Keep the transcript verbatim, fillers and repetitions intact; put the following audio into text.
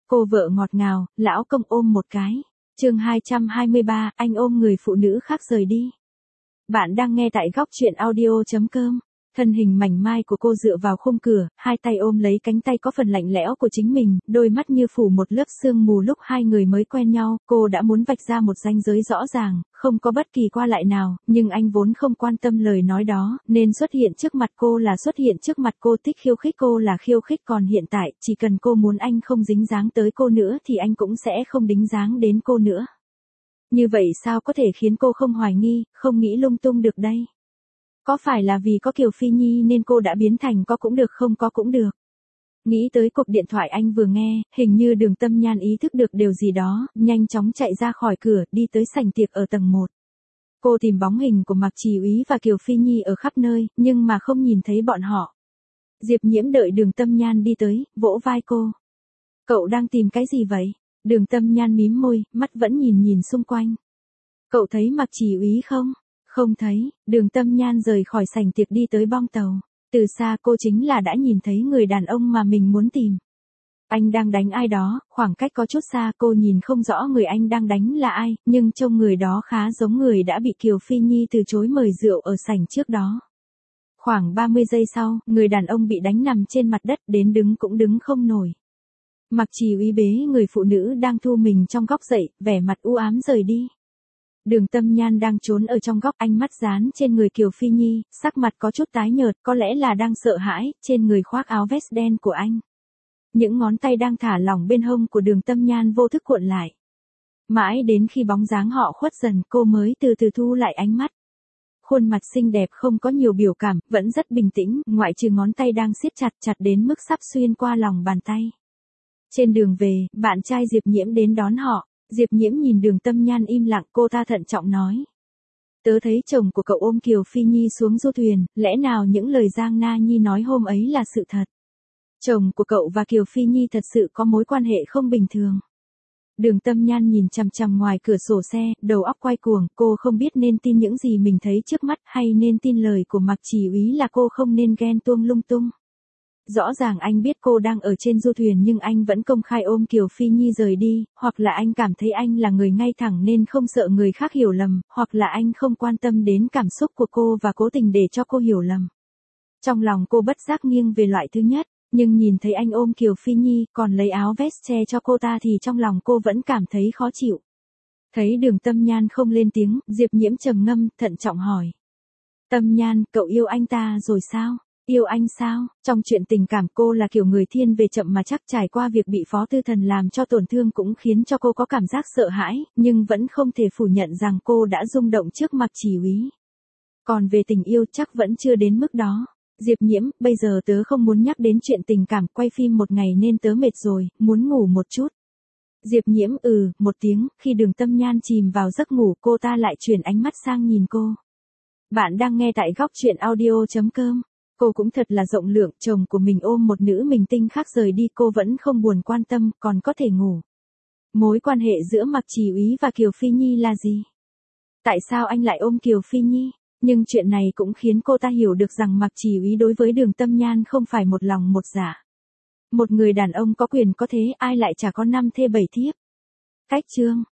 Cô vợ ngọt ngào, lão công ôm một cái. Chương hai trăm hai mươi ba, anh ôm người phụ nữ khác rời đi. Bạn đang nghe tại góc truyện audio chấm com. Thân hình mảnh mai của cô dựa vào khung cửa, hai tay ôm lấy cánh tay có phần lạnh lẽo của chính mình, đôi mắt như phủ một lớp sương mù. Lúc hai người mới quen nhau, cô đã muốn vạch ra một ranh giới rõ ràng, không có bất kỳ qua lại nào, nhưng anh vốn không quan tâm lời nói đó, nên xuất hiện trước mặt cô là xuất hiện trước mặt cô, thích khiêu khích cô là khiêu khích, còn hiện tại, chỉ cần cô muốn anh không dính dáng tới cô nữa thì anh cũng sẽ không dính dáng đến cô nữa. Như vậy sao có thể khiến cô không hoài nghi, không nghĩ lung tung được đây? Có phải là vì có Kiều Phi Nhi nên cô đã biến thành có cũng được không có cũng được? Nghĩ tới cuộc điện thoại anh vừa nghe, hình như Đường Tâm Nhan ý thức được điều gì đó, nhanh chóng chạy ra khỏi cửa, đi tới sảnh tiệc ở tầng một. Cô tìm bóng hình của Mạc Trì Úy và Kiều Phi Nhi ở khắp nơi, nhưng mà không nhìn thấy bọn họ. Diệp Nhiễm đợi Đường Tâm Nhan đi tới, vỗ vai cô. Cậu đang tìm cái gì vậy? Đường Tâm Nhan mím môi, mắt vẫn nhìn nhìn xung quanh. Cậu thấy Mạc Trì Úy không? Không thấy. Đường Tâm Nhan rời khỏi sảnh tiệc đi tới bong tàu. Từ xa cô chính là đã nhìn thấy người đàn ông mà mình muốn tìm. Anh đang đánh ai đó, khoảng cách có chút xa, cô nhìn không rõ người anh đang đánh là ai, nhưng trông người đó khá giống người đã bị Kiều Phi Nhi từ chối mời rượu ở sảnh trước đó. Khoảng ba mươi giây sau, người đàn ông bị đánh nằm trên mặt đất, đến đứng cũng đứng không nổi. Mạc Trì Úy bế người phụ nữ đang thu mình trong góc dậy, vẻ mặt u ám rời đi. Đường Tâm Nhan đang trốn ở trong góc, ánh mắt dán trên người Kiều Phi Nhi, sắc mặt có chút tái nhợt, có lẽ là đang sợ hãi, trên người khoác áo vest đen của anh. Những ngón tay đang thả lỏng bên hông của Đường Tâm Nhan vô thức cuộn lại. Mãi đến khi bóng dáng họ khuất dần, cô mới từ từ thu lại ánh mắt. Khuôn mặt xinh đẹp không có nhiều biểu cảm, vẫn rất bình tĩnh, ngoại trừ ngón tay đang siết chặt chặt đến mức sắp xuyên qua lòng bàn tay. Trên đường về, bạn trai Diệp Nhiễm đến đón họ. Diệp Nhiễm nhìn Đường Tâm Nhan im lặng, cô ta thận trọng nói. Tớ thấy chồng của cậu ôm Kiều Phi Nhi xuống du thuyền, lẽ nào những lời Giang Na Nhi nói hôm ấy là sự thật? Chồng của cậu và Kiều Phi Nhi thật sự có mối quan hệ không bình thường. Đường Tâm Nhan nhìn chằm chằm ngoài cửa sổ xe, đầu óc quay cuồng, cô không biết nên tin những gì mình thấy trước mắt hay nên tin lời của Mạc Trì Úy là cô không nên ghen tuông lung tung. Rõ ràng anh biết cô đang ở trên du thuyền nhưng anh vẫn công khai ôm Kiều Phi Nhi rời đi, hoặc là anh cảm thấy anh là người ngay thẳng nên không sợ người khác hiểu lầm, hoặc là anh không quan tâm đến cảm xúc của cô và cố tình để cho cô hiểu lầm. Trong lòng cô bất giác nghiêng về loại thứ nhất, nhưng nhìn thấy anh ôm Kiều Phi Nhi còn lấy áo vest che cho cô ta thì trong lòng cô vẫn cảm thấy khó chịu. Thấy Đường Tâm Nhan không lên tiếng, Diệp Nhiễm trầm ngâm, thận trọng hỏi. Tâm Nhan, cậu yêu anh ta rồi sao? Yêu anh sao? Trong chuyện tình cảm cô là kiểu người thiên về chậm mà chắc, trải qua việc bị Phó Tư Thần làm cho tổn thương cũng khiến cho cô có cảm giác sợ hãi, nhưng vẫn không thể phủ nhận rằng cô đã rung động trước Mạc Trì Úy. Còn về tình yêu chắc vẫn chưa đến mức đó. Diệp Nhiễm, bây giờ tớ không muốn nhắc đến chuyện tình cảm, quay phim một ngày nên tớ mệt rồi, muốn ngủ một chút. Diệp Nhiễm ừ, một tiếng, khi Đường Tâm Nhan chìm vào giấc ngủ cô ta lại chuyển ánh mắt sang nhìn cô. Bạn đang nghe tại góc truyện audio chấm com. Cô cũng thật là rộng lượng, chồng của mình ôm một nữ minh tinh khác rời đi cô vẫn không buồn quan tâm, còn có thể ngủ. Mối quan hệ giữa Mạc Trì Úy và Kiều Phi Nhi là gì? Tại sao anh lại ôm Kiều Phi Nhi? Nhưng chuyện này cũng khiến cô ta hiểu được rằng Mạc Trì Úy đối với Đường Tâm Nhan không phải một lòng một dạ. Một người đàn ông có quyền có thế, ai lại chả có năm thê bảy thiếp. Cách chương.